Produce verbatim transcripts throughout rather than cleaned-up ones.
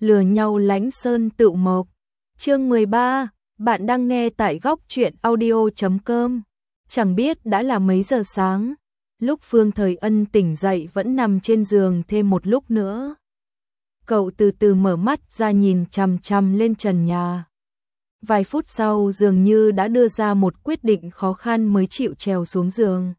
lừa nhau Lãnh Sơn Tựu Mộc. Chương mười ba, bạn đang nghe tại góc truyện audio chấm com. Chẳng biết đã là mấy giờ sáng, lúc Phương Thời Ân tỉnh dậy vẫn nằm trên giường thêm một lúc nữa. Cậu từ từ mở mắt ra nhìn chằm chằm lên trần nhà. Vài phút sau dường như đã đưa ra một quyết định khó khăn mới chịu trèo xuống giường.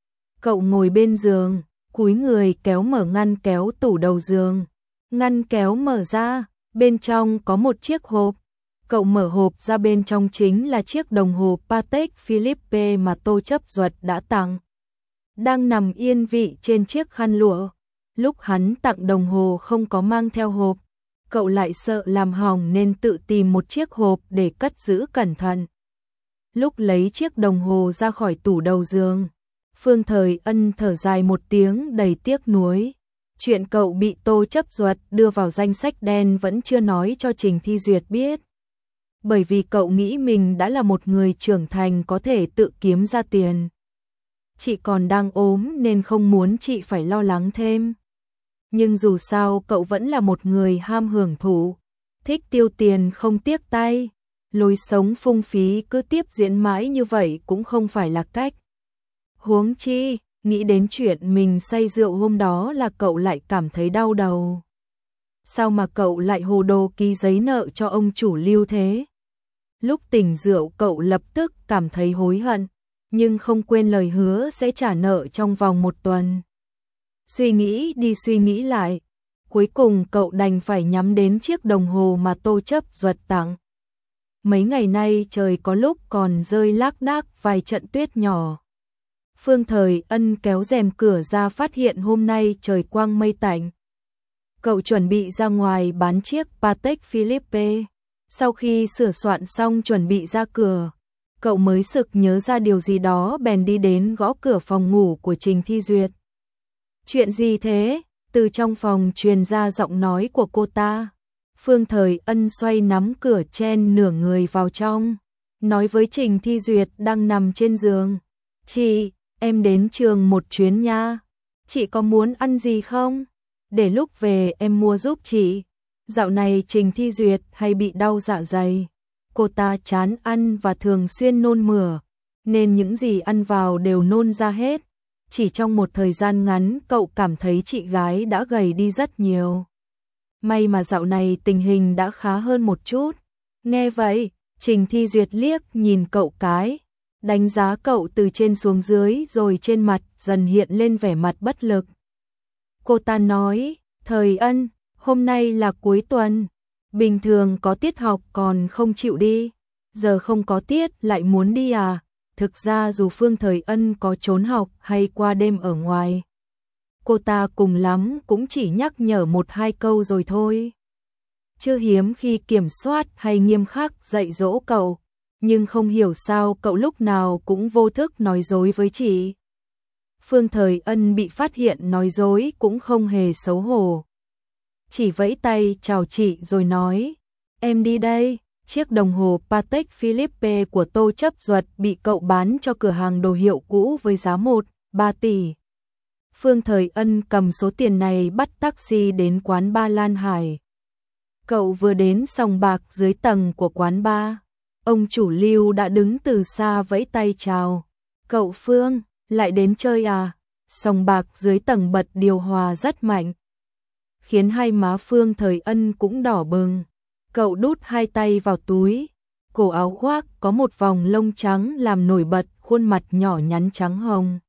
Cậu ngồi bên giường, cúi người kéo mở ngăn kéo tủ đầu giường. Ngăn kéo mở ra, bên trong có một chiếc hộp. Cậu mở hộp ra, bên trong chính là chiếc đồng hồ Patek Philippe mà Tô Chấp Duật đã tặng. Đang nằm yên vị trên chiếc khăn lụa. Lúc hắn tặng đồng hồ không có mang theo hộp, cậu lại sợ làm hỏng nên tự tìm một chiếc hộp để cất giữ cẩn thận. Lúc lấy chiếc đồng hồ ra khỏi tủ đầu giường, Phương Thời Ân thở dài một tiếng đầy tiếc nuối. Chuyện cậu bị Tô Chấp Duật đưa vào danh sách đen vẫn chưa nói cho Trình Thi Duyệt biết. Bởi vì cậu nghĩ mình đã là một người trưởng thành có thể tự kiếm ra tiền. Chị còn đang ốm nên không muốn chị phải lo lắng thêm. Nhưng dù sao cậu vẫn là một người ham hưởng thụ, thích tiêu tiền không tiếc tay. Lối sống phung phí cứ tiếp diễn mãi như vậy cũng không phải là cách. Huống chi, nghĩ đến chuyện mình say rượu hôm đó là cậu lại cảm thấy đau đầu. Sao mà cậu lại hồ đồ ký giấy nợ cho ông chủ Lưu thế? Lúc tỉnh rượu cậu lập tức cảm thấy hối hận, nhưng không quên lời hứa sẽ trả nợ trong vòng một tuần. Suy nghĩ đi suy nghĩ lại, cuối cùng cậu đành phải nhắm đến chiếc đồng hồ mà Tô Chấp Duật tặng. Mấy ngày nay trời có lúc còn rơi lác đác vài trận tuyết nhỏ. Phương Thời Ân kéo rèm cửa ra phát hiện hôm nay trời quang mây tạnh. Cậu chuẩn bị ra ngoài bán chiếc Patek Philippe. Sau khi sửa soạn xong chuẩn bị ra cửa, cậu mới sực nhớ ra điều gì đó bèn đi đến gõ cửa phòng ngủ của Trình Thi Duyệt. Chuyện gì thế? Từ trong phòng truyền ra giọng nói của cô ta. Phương Thời Ân xoay nắm cửa chen nửa người vào trong, nói với Trình Thi Duyệt đang nằm trên giường. Chị, em đến trường một chuyến nha. Chị có muốn ăn gì không? Để lúc về em mua giúp chị. Dạo này Trình Thi Duyệt hay bị đau dạ dày. Cô ta chán ăn và thường xuyên nôn mửa, nên những gì ăn vào đều nôn ra hết. Chỉ trong một thời gian ngắn cậu cảm thấy chị gái đã gầy đi rất nhiều. May mà dạo này tình hình đã khá hơn một chút. Nghe vậy, Trình Thi Duyệt liếc nhìn cậu cái, đánh giá cậu từ trên xuống dưới rồi trên mặt dần hiện lên vẻ mặt bất lực. Cô ta nói, Thời Ân, hôm nay là cuối tuần, bình thường có tiết học còn không chịu đi, giờ không có tiết lại muốn đi à? Thực ra dù Phương Thời Ân có trốn học hay qua đêm ở ngoài, cô ta cùng lắm cũng chỉ nhắc nhở một hai câu rồi thôi. Chưa hiếm khi kiểm soát hay nghiêm khắc dạy dỗ cậu, nhưng không hiểu sao cậu lúc nào cũng vô thức nói dối với chị. Phương Thời Ân bị phát hiện nói dối cũng không hề xấu hổ. Chỉ vẫy tay chào chị rồi nói, em đi đây. Chiếc đồng hồ Patek Philippe của Tô Chấp Duật bị cậu bán cho cửa hàng đồ hiệu cũ với giá một phẩy ba tỷ. Phương Thời Ân cầm số tiền này bắt taxi đến quán bar Lan Hải. Cậu vừa đến sòng bạc dưới tầng của quán bar, ông chủ Lưu đã đứng từ xa vẫy tay chào. Cậu Phương, lại đến chơi à? Sòng bạc dưới tầng bật điều hòa rất mạnh, khiến hai má Phương Thời Ân cũng đỏ bừng. Cậu đút hai tay vào túi, cổ áo khoác có một vòng lông trắng làm nổi bật khuôn mặt nhỏ nhắn trắng hồng.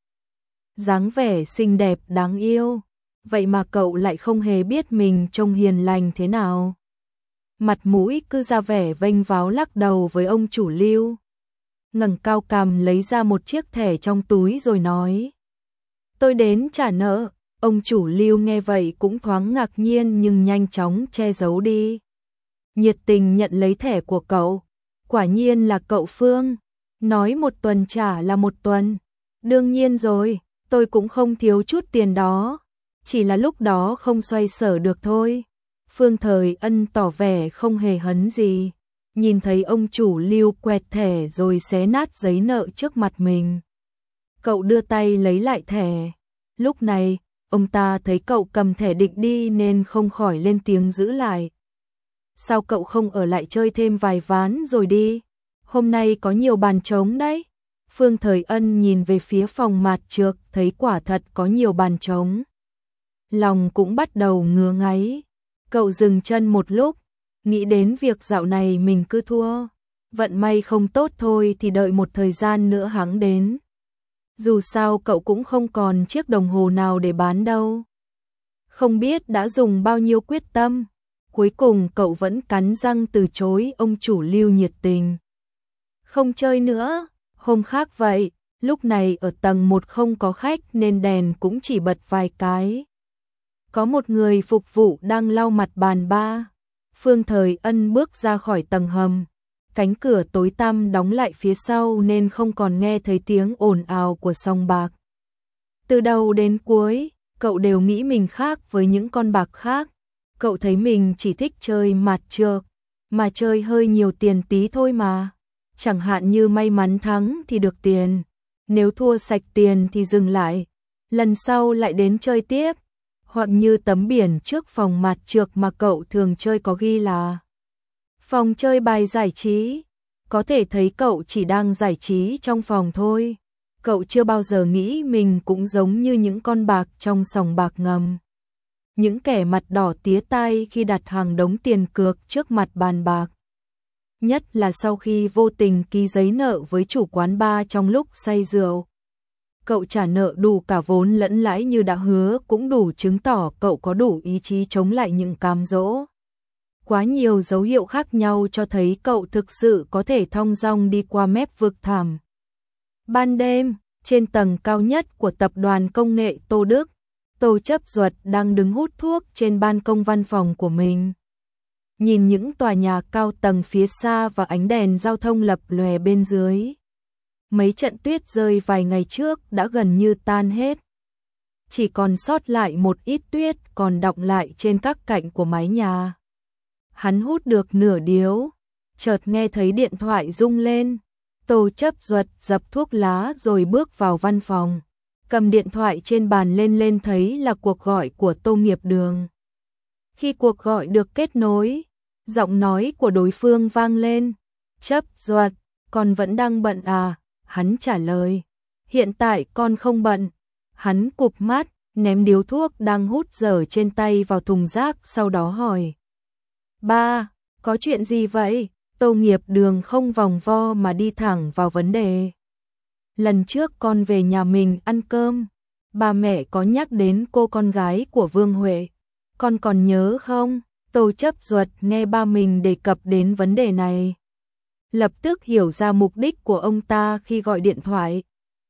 Dáng vẻ xinh đẹp đáng yêu, vậy mà cậu lại không hề biết mình trông hiền lành thế nào. Mặt mũi cứ ra vẻ vênh váo lắc đầu với ông chủ Lưu. Ngẩng cao cằm lấy ra một chiếc thẻ trong túi rồi nói, tôi đến trả nợ. Ông chủ Lưu nghe vậy cũng thoáng ngạc nhiên nhưng nhanh chóng che giấu đi. Nhiệt tình nhận lấy thẻ của cậu. Quả nhiên là cậu Phương. Nói một tuần trả là một tuần. Đương nhiên rồi, tôi cũng không thiếu chút tiền đó. Chỉ là lúc đó không xoay sở được thôi. Phương Thời Ân tỏ vẻ không hề hấn gì. Nhìn thấy ông chủ Lưu quẹt thẻ rồi xé nát giấy nợ trước mặt mình. Cậu đưa tay lấy lại thẻ. Lúc này, ông ta thấy cậu cầm thẻ định đi nên không khỏi lên tiếng giữ lại. sao cậu không ở lại chơi thêm vài ván rồi đi? Hôm nay có nhiều bàn trống đấy. Phương Thời Ân nhìn về phía phòng mạt trược, thấy quả thật có nhiều bàn trống. Lòng cũng bắt đầu ngứa ngáy. Cậu dừng chân một lúc, nghĩ đến việc dạo này mình cứ thua. Vận may không tốt thôi thì đợi một thời gian nữa hắn đến. Dù sao cậu cũng không còn chiếc đồng hồ nào để bán đâu. Không biết đã dùng bao nhiêu quyết tâm, cuối cùng cậu vẫn cắn răng từ chối ông chủ Lưu nhiệt tình. Không chơi nữa, hôm khác vậy, lúc này ở tầng một không có khách nên đèn cũng chỉ bật vài cái. Có một người phục vụ đang lau mặt bàn ba. Phương Thời Ân bước ra khỏi tầng hầm. Cánh cửa tối tăm đóng lại phía sau nên không còn nghe thấy tiếng ồn ào của sòng bạc. Từ đầu đến cuối, cậu đều nghĩ mình khác với những con bạc khác. Cậu thấy mình chỉ thích chơi mạt trược, mà chơi hơi nhiều tiền tí thôi mà. Chẳng hạn như may mắn thắng thì được tiền, nếu thua sạch tiền thì dừng lại, lần sau lại đến chơi tiếp. Hoặc như tấm biển trước phòng mạt trược mà cậu thường chơi có ghi là phòng chơi bài giải trí, có thể thấy cậu chỉ đang giải trí trong phòng thôi. Cậu chưa bao giờ nghĩ mình cũng giống như những con bạc trong sòng bạc ngầm. Những kẻ mặt đỏ tía tai khi đặt hàng đống tiền cược trước mặt bàn bạc. Nhất là sau khi vô tình ký giấy nợ với chủ quán bar trong lúc say rượu. Cậu trả nợ đủ cả vốn lẫn lãi như đã hứa cũng đủ chứng tỏ cậu có đủ ý chí chống lại những cám dỗ. Quá nhiều dấu hiệu khác nhau cho thấy cậu thực sự có thể thong dong đi qua mép vực thẳm. Ban đêm, trên tầng cao nhất của tập đoàn công nghệ Tô Đức, Tô Chấp Duật đang đứng hút thuốc trên ban công văn phòng của mình. Nhìn những tòa nhà cao tầng phía xa và ánh đèn giao thông lập lòe bên dưới. Mấy trận tuyết rơi vài ngày trước đã gần như tan hết. Chỉ còn sót lại một ít tuyết còn đọng lại trên các cạnh của mái nhà. Hắn hút được nửa điếu, chợt nghe thấy điện thoại rung lên. Tô Chấp Duật dập thuốc lá rồi bước vào văn phòng. Cầm điện thoại trên bàn lên lên thấy là cuộc gọi của Tô Nghiệp Đường. Khi cuộc gọi được kết nối, giọng nói của đối phương vang lên. Chấp Duật, con vẫn đang bận à? Hắn trả lời. Hiện tại con không bận. Hắn cụp mắt, ném điếu thuốc đang hút dở trên tay vào thùng rác, sau đó hỏi. Ba, có chuyện gì vậy? Tô Nghiệp Đường không vòng vo mà đi thẳng vào vấn đề. Lần trước con về nhà mình ăn cơm, ba mẹ có nhắc đến cô con gái của Vương Huệ. Con còn nhớ không? Tô Chấp Duật nghe ba mình đề cập đến vấn đề này, lập tức hiểu ra mục đích của ông ta khi gọi điện thoại.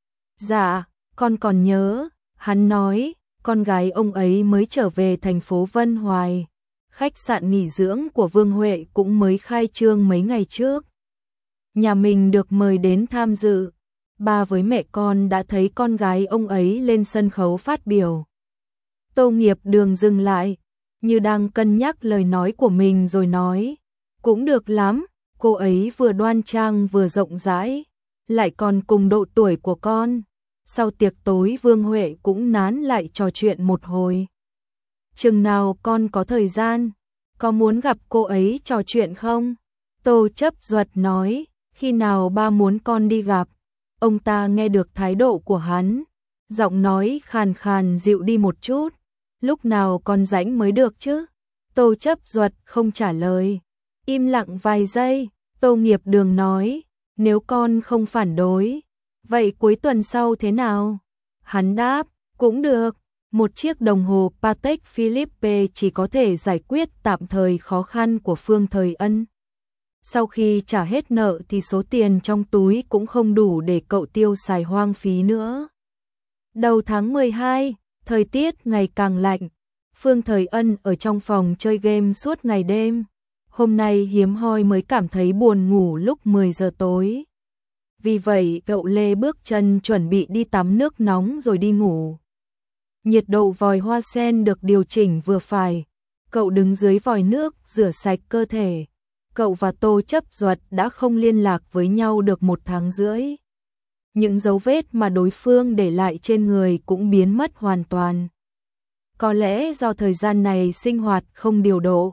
Dạ, con còn nhớ, hắn nói, con gái ông ấy mới trở về thành phố Vân Hoài. Khách sạn nghỉ dưỡng của Vương Huệ cũng mới khai trương mấy ngày trước. Nhà mình được mời đến tham dự. Ba với mẹ con đã thấy con gái ông ấy lên sân khấu phát biểu. Tô Nghiệp Đường dừng lại, như đang cân nhắc lời nói của mình rồi nói. Cũng được lắm, cô ấy vừa đoan trang vừa rộng rãi, lại còn cùng độ tuổi của con. Sau tiệc tối Vương Huệ cũng nán lại trò chuyện một hồi. Chừng nào con có thời gian, có muốn gặp cô ấy trò chuyện không? Tô Chấp Duật nói, khi nào ba muốn con đi gặp? Ông ta nghe được thái độ của hắn, giọng nói khàn khàn dịu đi một chút. Lúc nào con rảnh mới được chứ? Tô Chấp Duật không trả lời. Im lặng vài giây, Tô Nghiệp Đường nói, nếu con không phản đối, vậy cuối tuần sau thế nào? Hắn đáp, cũng được. Một chiếc đồng hồ Patek Philippe chỉ có thể giải quyết tạm thời khó khăn của Phương Thời Ân. Sau khi trả hết nợ thì số tiền trong túi cũng không đủ để cậu tiêu xài hoang phí nữa. Đầu tháng mười hai, thời tiết ngày càng lạnh. Phương Thời Ân ở trong phòng chơi game suốt ngày đêm. Hôm nay hiếm hoi mới cảm thấy buồn ngủ lúc mười giờ tối. Vì vậy cậu lê bước chân chuẩn bị đi tắm nước nóng rồi đi ngủ. Nhiệt độ vòi hoa sen được điều chỉnh vừa phải. Cậu đứng dưới vòi nước rửa sạch cơ thể. Cậu và Tô Chấp Duật đã không liên lạc với nhau được một tháng rưỡi. Những dấu vết mà đối phương để lại trên người cũng biến mất hoàn toàn. Có lẽ do thời gian này sinh hoạt không điều độ,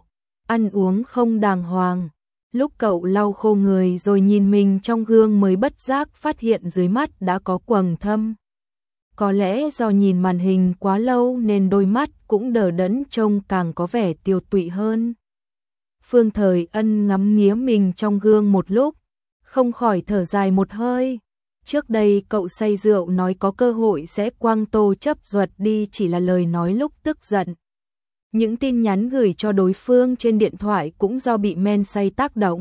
ăn uống không đàng hoàng. Lúc cậu lau khô người rồi nhìn mình trong gương mới bất giác phát hiện dưới mắt đã có quầng thâm. Có lẽ do nhìn màn hình quá lâu nên đôi mắt cũng đờ đẫn trông càng có vẻ tiều tụy hơn. Phương Thời Ân ngắm nghía mình trong gương một lúc, không khỏi thở dài một hơi. Trước đây cậu say rượu nói có cơ hội sẽ quăng Tô Chấp Duật đi chỉ là lời nói lúc tức giận. Những tin nhắn gửi cho đối phương trên điện thoại cũng do bị men say tác động.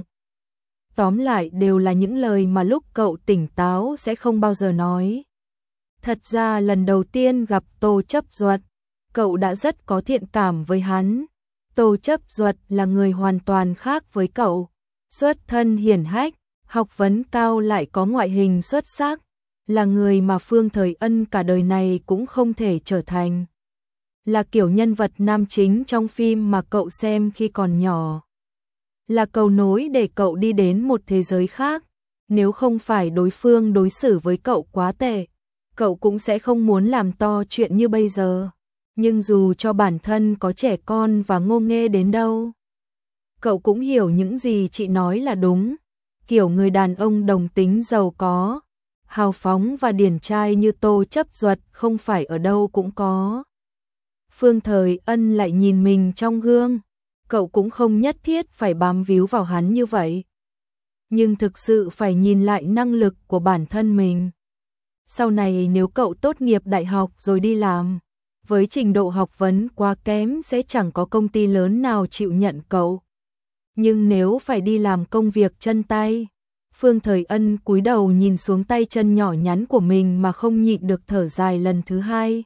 Tóm lại đều là những lời mà lúc cậu tỉnh táo sẽ không bao giờ nói. Thật ra lần đầu tiên gặp Tô Chấp Duật, cậu đã rất có thiện cảm với hắn. Tô Chấp Duật là người hoàn toàn khác với cậu, xuất thân hiển hách, học vấn cao lại có ngoại hình xuất sắc, là người mà Phương Thời Ân cả đời này cũng không thể trở thành. Là kiểu nhân vật nam chính trong phim mà cậu xem khi còn nhỏ. Là cầu nối để cậu đi đến một thế giới khác. Nếu không phải đối phương đối xử với cậu quá tệ, cậu cũng sẽ không muốn làm to chuyện như bây giờ. Nhưng dù cho bản thân có trẻ con và ngô nghê đến đâu, cậu cũng hiểu những gì chị nói là đúng. Kiểu người đàn ông đồng tính giàu có, hào phóng và điển trai như Tô Chấp Duật không phải ở đâu cũng có. Phương Thời Ân lại nhìn mình trong gương, cậu cũng không nhất thiết phải bám víu vào hắn như vậy. Nhưng thực sự phải nhìn lại năng lực của bản thân mình. Sau này nếu cậu tốt nghiệp đại học rồi đi làm, với trình độ học vấn quá kém sẽ chẳng có công ty lớn nào chịu nhận cậu. Nhưng nếu phải đi làm công việc chân tay, Phương Thời Ân cúi đầu nhìn xuống tay chân nhỏ nhắn của mình mà không nhịn được thở dài lần thứ hai.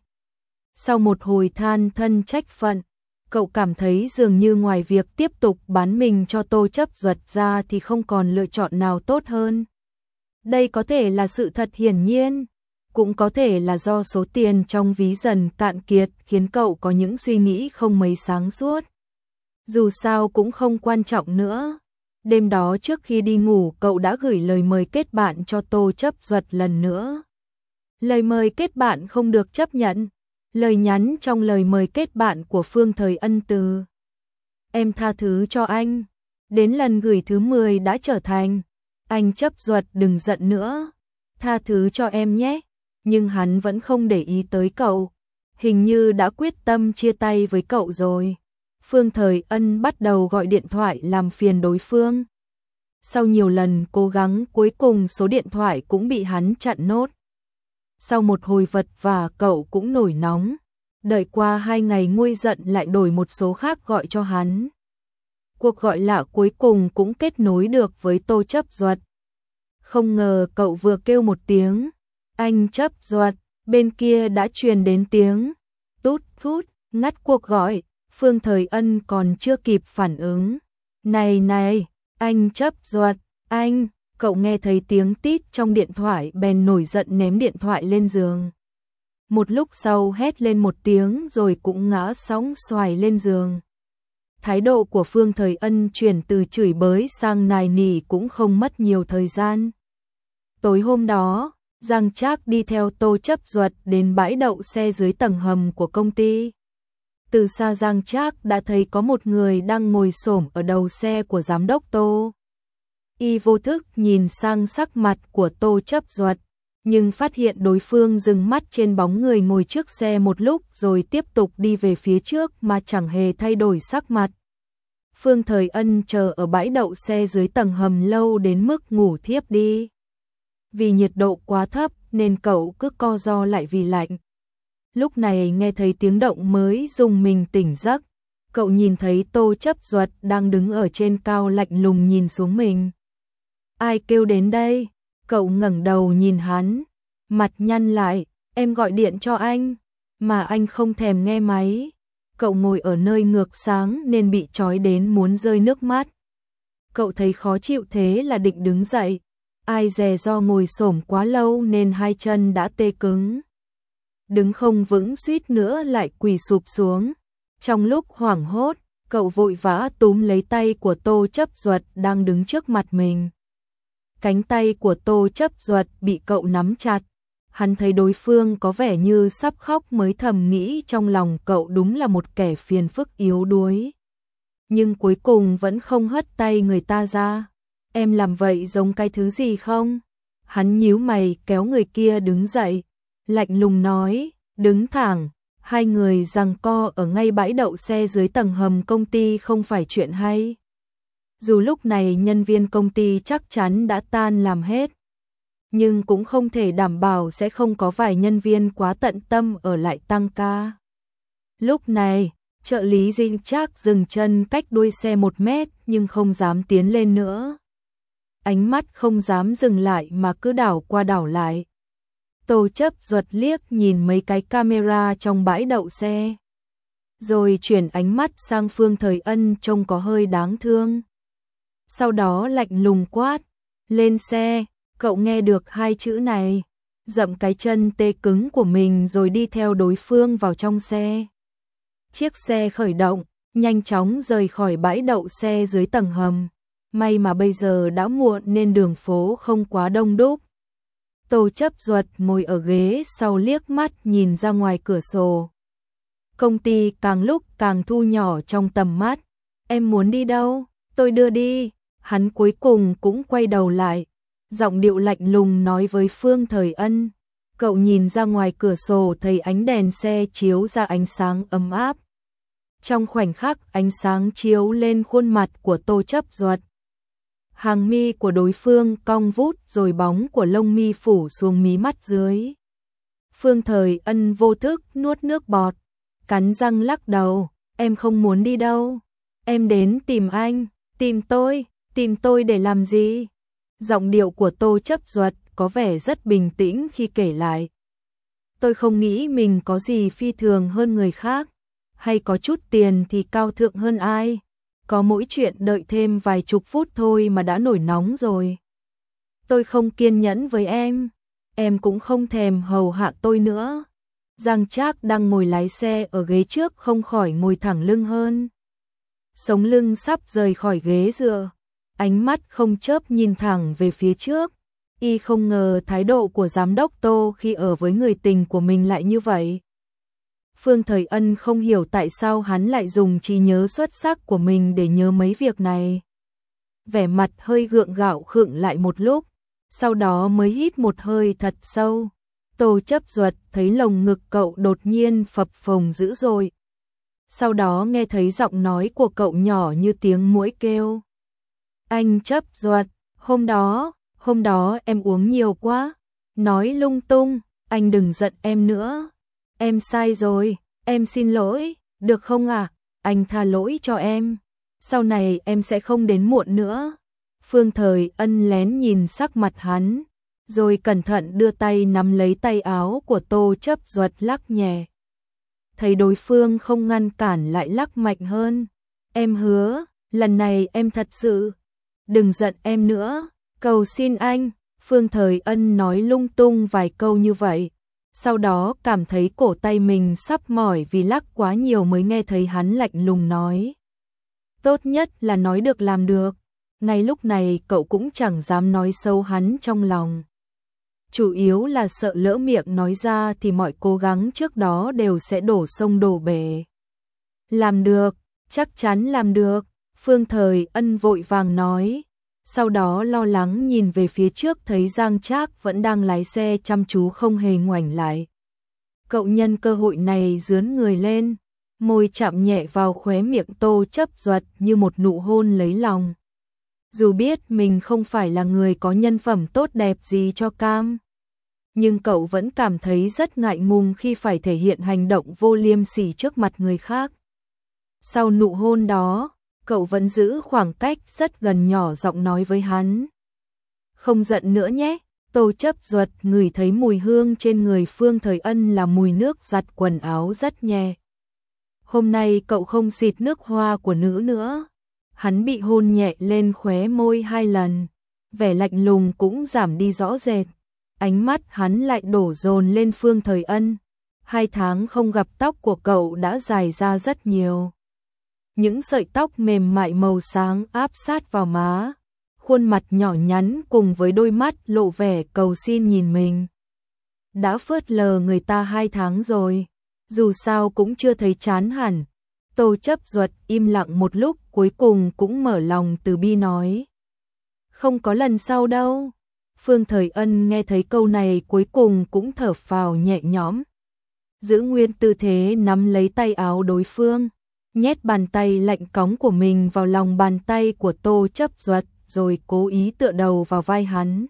Sau một hồi than thân trách phận, cậu cảm thấy dường như ngoài việc tiếp tục bán mình cho Tô Chấp Duật ra thì không còn lựa chọn nào tốt hơn. Đây có thể là sự thật hiển nhiên, cũng có thể là do số tiền trong ví dần cạn kiệt khiến cậu có những suy nghĩ không mấy sáng suốt. Dù sao cũng không quan trọng nữa. Đêm đó trước khi đi ngủ cậu đã gửi lời mời kết bạn cho Tô Chấp Duật lần nữa. Lời mời kết bạn không được chấp nhận. Lời nhắn trong lời mời kết bạn của Phương Thời Ân từ: em tha thứ cho anh. Đến lần gửi thứ mười đã trở thành: anh Chấp Duật đừng giận nữa, tha thứ cho em nhé. Nhưng hắn vẫn không để ý tới cậu, hình như đã quyết tâm chia tay với cậu rồi. Phương Thời Ân bắt đầu gọi điện thoại làm phiền đối phương. Sau nhiều lần cố gắng cuối cùng số điện thoại cũng bị hắn chặn nốt. Sau một hồi vật vã cậu cũng nổi nóng, đợi qua hai ngày nguôi giận lại đổi một số khác gọi cho hắn. Cuộc gọi lạ cuối cùng cũng kết nối được với Tô Chấp Duật. Không ngờ cậu vừa kêu một tiếng anh Chấp Duật, bên kia đã truyền đến tiếng tút tút, ngắt cuộc gọi. Phương Thời Ân còn chưa kịp phản ứng. Này này, anh Chấp Duật, anh, cậu nghe thấy tiếng tít trong điện thoại bèn nổi giận ném điện thoại lên giường. Một lúc sau hét lên một tiếng rồi cũng ngã sóng xoài lên giường. Thái độ của Phương Thời Ân chuyển từ chửi bới sang nài nỉ cũng không mất nhiều thời gian. Tối hôm đó, Giang Trác đi theo Tô Chấp Duật đến bãi đậu xe dưới tầng hầm của công ty. Từ xa Giang Trác đã thấy có một người đang ngồi xổm ở đầu xe của giám đốc Tô. Y vô thức nhìn sang sắc mặt của Tô Chấp Duật, nhưng phát hiện đối phương dừng mắt trên bóng người ngồi trước xe một lúc rồi tiếp tục đi về phía trước mà chẳng hề thay đổi sắc mặt. Phương Thời Ân chờ ở bãi đậu xe dưới tầng hầm lâu đến mức ngủ thiếp đi. Vì nhiệt độ quá thấp nên cậu cứ co ro lại vì lạnh. Lúc này nghe thấy tiếng động mới dùng mình tỉnh giấc. Cậu nhìn thấy Tô Chấp Duật đang đứng ở trên cao lạnh lùng nhìn xuống mình. Ai kêu đến đây? Cậu ngẩng đầu nhìn hắn, mặt nhăn lại, em gọi điện cho anh, mà anh không thèm nghe máy. Cậu ngồi ở nơi ngược sáng nên bị trói đến muốn rơi nước mắt. Cậu thấy khó chịu thế là định đứng dậy. Ai dè do ngồi xổm quá lâu nên hai chân đã tê cứng. Đứng không vững suýt nữa lại quỳ sụp xuống. Trong lúc hoảng hốt, cậu vội vã túm lấy tay của Tô Chấp Duật đang đứng trước mặt mình. Cánh tay của Tô Chấp Duật bị cậu nắm chặt. Hắn thấy đối phương có vẻ như sắp khóc mới thầm nghĩ trong lòng cậu đúng là một kẻ phiền phức yếu đuối. nhưng cuối cùng vẫn không hất tay người ta ra. Em làm vậy giống cái thứ gì không? Hắn nhíu mày kéo người kia đứng dậy, lạnh lùng nói, đứng thẳng. Hai người giằng co ở ngay bãi đậu xe dưới tầng hầm công ty không phải chuyện hay. Dù lúc này nhân viên công ty chắc chắn đã tan làm hết, nhưng cũng không thể đảm bảo sẽ không có vài nhân viên quá tận tâm ở lại tăng ca. Lúc này, trợ lý Dinh Trác dừng chân cách đuôi xe một mét nhưng không dám tiến lên nữa. Ánh mắt không dám dừng lại mà cứ đảo qua đảo lại. Tô Chấp Duật liếc nhìn mấy cái camera trong bãi đậu xe, rồi chuyển ánh mắt sang Phương Thời Ân trông có hơi đáng thương. Sau đó lạnh lùng quát, lên xe. Cậu nghe được hai chữ này, dậm cái chân tê cứng của mình rồi đi theo đối phương vào trong xe. Chiếc xe khởi động, nhanh chóng rời khỏi bãi đậu xe dưới tầng hầm. May mà bây giờ đã muộn nên đường phố không quá đông đúc. Tô Chấp Duật ngồi ở ghế sau liếc mắt nhìn ra ngoài cửa sổ. Công ty càng lúc càng thu nhỏ trong tầm mắt. Em muốn đi đâu? Tôi đưa đi. Hắn cuối cùng cũng quay đầu lại. Giọng điệu lạnh lùng nói với Phương Thời Ân. Cậu nhìn ra ngoài cửa sổ thấy ánh đèn xe chiếu ra ánh sáng ấm áp. Trong khoảnh khắc ánh sáng chiếu lên khuôn mặt của Tô Chấp Duật. Hàng mi của đối phương cong vút rồi bóng của lông mi phủ xuống mí mắt dưới. Phương Thời Ân vô thức nuốt nước bọt, cắn răng lắc đầu, em không muốn đi đâu. Em đến tìm anh, tìm tôi, tìm tôi để làm gì? Giọng điệu của Tô Chấp Duật có vẻ rất bình tĩnh khi kể lại. Tôi không nghĩ mình có gì phi thường hơn người khác, hay có chút tiền thì cao thượng hơn ai. Có mỗi chuyện đợi thêm vài chục phút thôi mà đã nổi nóng rồi. Tôi không kiên nhẫn với em, em cũng không thèm hầu hạ tôi nữa. Giang Trác đang ngồi lái xe ở ghế trước không khỏi ngồi thẳng lưng hơn. Sống lưng sắp rời khỏi ghế dựa, ánh mắt không chớp nhìn thẳng về phía trước. Y không ngờ thái độ của giám đốc Tô khi ở với người tình của mình lại như vậy. Phương Thời Ân không hiểu tại sao hắn lại dùng trí nhớ xuất sắc của mình để nhớ mấy việc này. Vẻ mặt hơi gượng gạo khựng lại một lúc, sau đó mới hít một hơi thật sâu. Tô Chấp Duật thấy lồng ngực cậu đột nhiên phập phồng dữ dội. Sau đó nghe thấy giọng nói của cậu nhỏ như tiếng muỗi kêu. Anh Chấp Duật, hôm đó, hôm đó em uống nhiều quá, nói lung tung, anh đừng giận em nữa. Em sai rồi, em xin lỗi, được không ạ? À? Anh tha lỗi cho em, sau này em sẽ không đến muộn nữa. Phương Thời Ân lén nhìn sắc mặt hắn, rồi cẩn thận đưa tay nắm lấy tay áo của Tô Chấp Duật lắc nhẹ. Thấy đối phương không ngăn cản lại lắc mạnh hơn. Em hứa, lần này em thật sự, đừng giận em nữa, cầu xin anh. Phương Thời Ân nói lung tung vài câu như vậy. Sau đó cảm thấy cổ tay mình sắp mỏi vì lắc quá nhiều mới nghe thấy hắn lạnh lùng nói. Tốt nhất là nói được làm được. Ngay lúc này cậu cũng chẳng dám nói sâu hắn trong lòng. Chủ yếu là sợ lỡ miệng nói ra thì mọi cố gắng trước đó đều sẽ đổ sông đổ bể. Làm được, chắc chắn làm được, Phương Thời Ân vội vàng nói. Sau đó lo lắng nhìn về phía trước thấy Giang Trác vẫn đang lái xe chăm chú không hề ngoảnh lại. Cậu nhân cơ hội này dướn người lên, môi chạm nhẹ vào khóe miệng Tô Chấp Duật như một nụ hôn lấy lòng. Dù biết mình không phải là người có nhân phẩm tốt đẹp gì cho cam, nhưng cậu vẫn cảm thấy rất ngại ngùng khi phải thể hiện hành động vô liêm sỉ trước mặt người khác. Sau nụ hôn đó, cậu vẫn giữ khoảng cách rất gần nhỏ giọng nói với hắn. Không giận nữa nhé. Tô Chấp Duật ngửi thấy mùi hương trên người Phương Thời Ân là mùi nước giặt quần áo rất nhẹ. Hôm nay cậu không xịt nước hoa của nữ nữa. Hắn bị hôn nhẹ lên khóe môi hai lần. Vẻ lạnh lùng cũng giảm đi rõ rệt. Ánh mắt hắn lại đổ dồn lên Phương Thời Ân. Hai tháng không gặp tóc của cậu đã dài ra rất nhiều. Những sợi tóc mềm mại màu sáng áp sát vào má. Khuôn mặt nhỏ nhắn cùng với đôi mắt lộ vẻ cầu xin nhìn mình. Đã phớt lờ người ta hai tháng rồi. Dù sao cũng chưa thấy chán hẳn. Tô Chấp Duật im lặng một lúc cuối cùng cũng mở lòng từ bi nói. Không có lần sau đâu. Phương Thời Ân nghe thấy câu này cuối cùng cũng thở phào nhẹ nhõm. Giữ nguyên tư thế nắm lấy tay áo đối phương, nhét bàn tay lạnh cóng của mình vào lòng bàn tay của Tô Chấp Duật rồi cố ý tựa đầu vào vai hắn.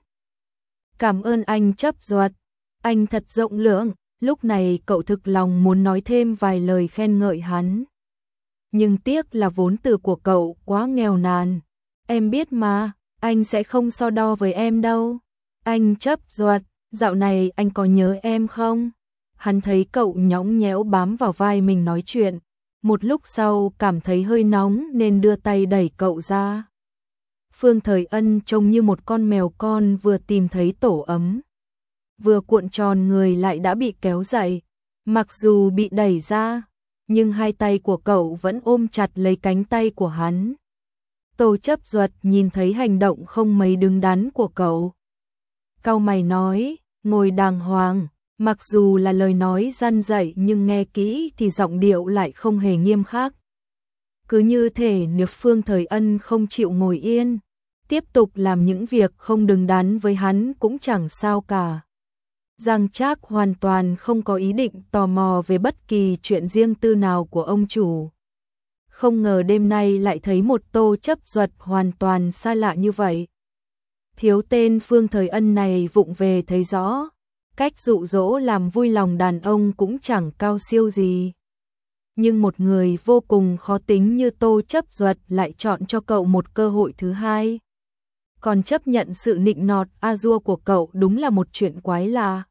Cảm ơn anh Chấp Duật, anh thật rộng lượng. Lúc này cậu thực lòng muốn nói thêm vài lời khen ngợi hắn. Nhưng tiếc là vốn từ của cậu quá nghèo nàn. Em biết mà, anh sẽ không so đo với em đâu. Anh Chấp Duật, dạo này anh có nhớ em không? Hắn thấy cậu nhõng nhẽo bám vào vai mình nói chuyện. Một lúc sau cảm thấy hơi nóng nên đưa tay đẩy cậu ra. Phương Thời Ân trông như một con mèo con vừa tìm thấy tổ ấm. Vừa cuộn tròn người lại đã bị kéo dậy. Mặc dù bị đẩy ra, nhưng hai tay của cậu vẫn ôm chặt lấy cánh tay của hắn. Tô Chấp Duật nhìn thấy hành động không mấy đứng đắn của cậu. Cau mày nói, ngồi đàng hoàng, mặc dù là lời nói răn dạy nhưng nghe kỹ thì giọng điệu lại không hề nghiêm khắc. Cứ như thể nếu Phương Thời Ân không chịu ngồi yên, tiếp tục làm những việc không đứng đắn với hắn cũng chẳng sao cả. Giang Trác hoàn toàn không có ý định tò mò về bất kỳ chuyện riêng tư nào của ông chủ. Không ngờ đêm nay lại thấy một Tô Chấp Duật hoàn toàn xa lạ như vậy. Thiếu tên Phương Thời Ân này vụng về thấy rõ, cách dụ dỗ làm vui lòng đàn ông cũng chẳng cao siêu gì. Nhưng một người vô cùng khó tính như Tô Chấp Duật lại chọn cho cậu một cơ hội thứ hai. Còn chấp nhận sự nịnh nọt a dua của cậu đúng là một chuyện quái lạ.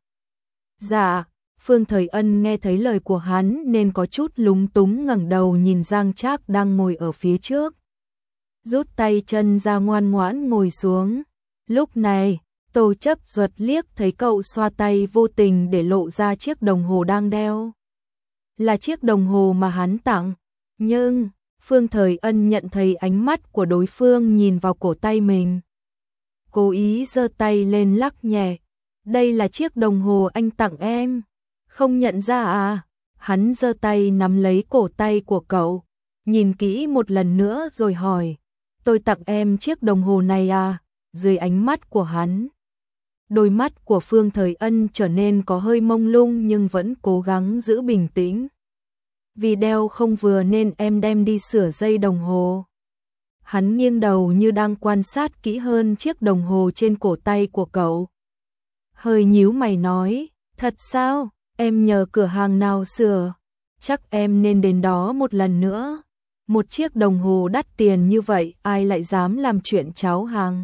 Dạ, Phương Thời Ân nghe thấy lời của hắn nên có chút lúng túng ngẩng đầu nhìn Giang Trác đang ngồi ở phía trước. Rút tay chân ra ngoan ngoãn ngồi xuống. Lúc này, Tô Chấp Duật liếc thấy cậu xoa tay vô tình để lộ ra chiếc đồng hồ đang đeo. Là chiếc đồng hồ mà hắn tặng, nhưng Phương Thời Ân nhận thấy ánh mắt của đối phương nhìn vào cổ tay mình. Cố ý giơ tay lên lắc nhẹ. Đây là chiếc đồng hồ anh tặng em. Không nhận ra à? Hắn giơ tay nắm lấy cổ tay của cậu, nhìn kỹ một lần nữa rồi hỏi. Tôi tặng em chiếc đồng hồ này à? Dưới ánh mắt của hắn, đôi mắt của Phương Thời Ân trở nên có hơi mông lung nhưng vẫn cố gắng giữ bình tĩnh. Vì đeo không vừa nên em đem đi sửa dây đồng hồ. Hắn nghiêng đầu như đang quan sát kỹ hơn chiếc đồng hồ trên cổ tay của cậu. Hơi nhíu mày nói, thật sao, em nhờ cửa hàng nào sửa, chắc em nên đến đó một lần nữa. Một chiếc đồng hồ đắt tiền như vậy ai lại dám làm chuyện cháo hàng.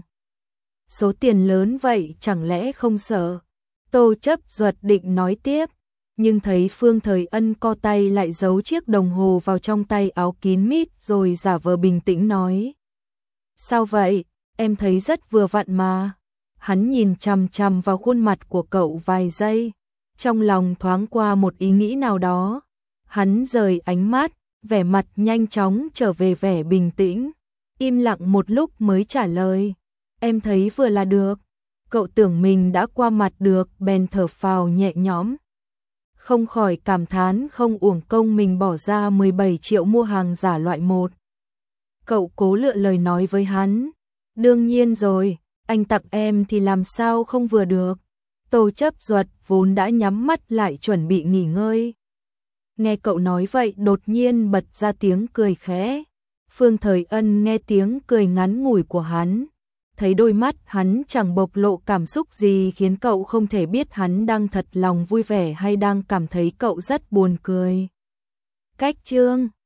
Số tiền lớn vậy chẳng lẽ không sợ. Tô Chấp Duật định nói tiếp, nhưng thấy Phương Thời Ân co tay lại giấu chiếc đồng hồ vào trong tay áo kín mít rồi giả vờ bình tĩnh nói. Sao vậy, em thấy rất vừa vặn mà. Hắn nhìn chằm chằm vào khuôn mặt của cậu vài giây, trong lòng thoáng qua một ý nghĩ nào đó. Hắn rời ánh mắt, vẻ mặt nhanh chóng trở về vẻ bình tĩnh, im lặng một lúc mới trả lời. Em thấy vừa là được. Cậu tưởng mình đã qua mặt được bèn thở phào nhẹ nhõm. Không khỏi cảm thán không uổng công mình bỏ ra mười bảy triệu mua hàng giả loại một. Cậu cố lựa lời nói với hắn. Đương nhiên rồi, anh tặng em thì làm sao không vừa được. Tô Chấp Duật vốn đã nhắm mắt lại chuẩn bị nghỉ ngơi. Nghe cậu nói vậy đột nhiên bật ra tiếng cười khẽ. Phương Thời Ân nghe tiếng cười ngắn ngủi của hắn, thấy đôi mắt hắn chẳng bộc lộ cảm xúc gì khiến cậu không thể biết hắn đang thật lòng vui vẻ hay đang cảm thấy cậu rất buồn cười. Cách chương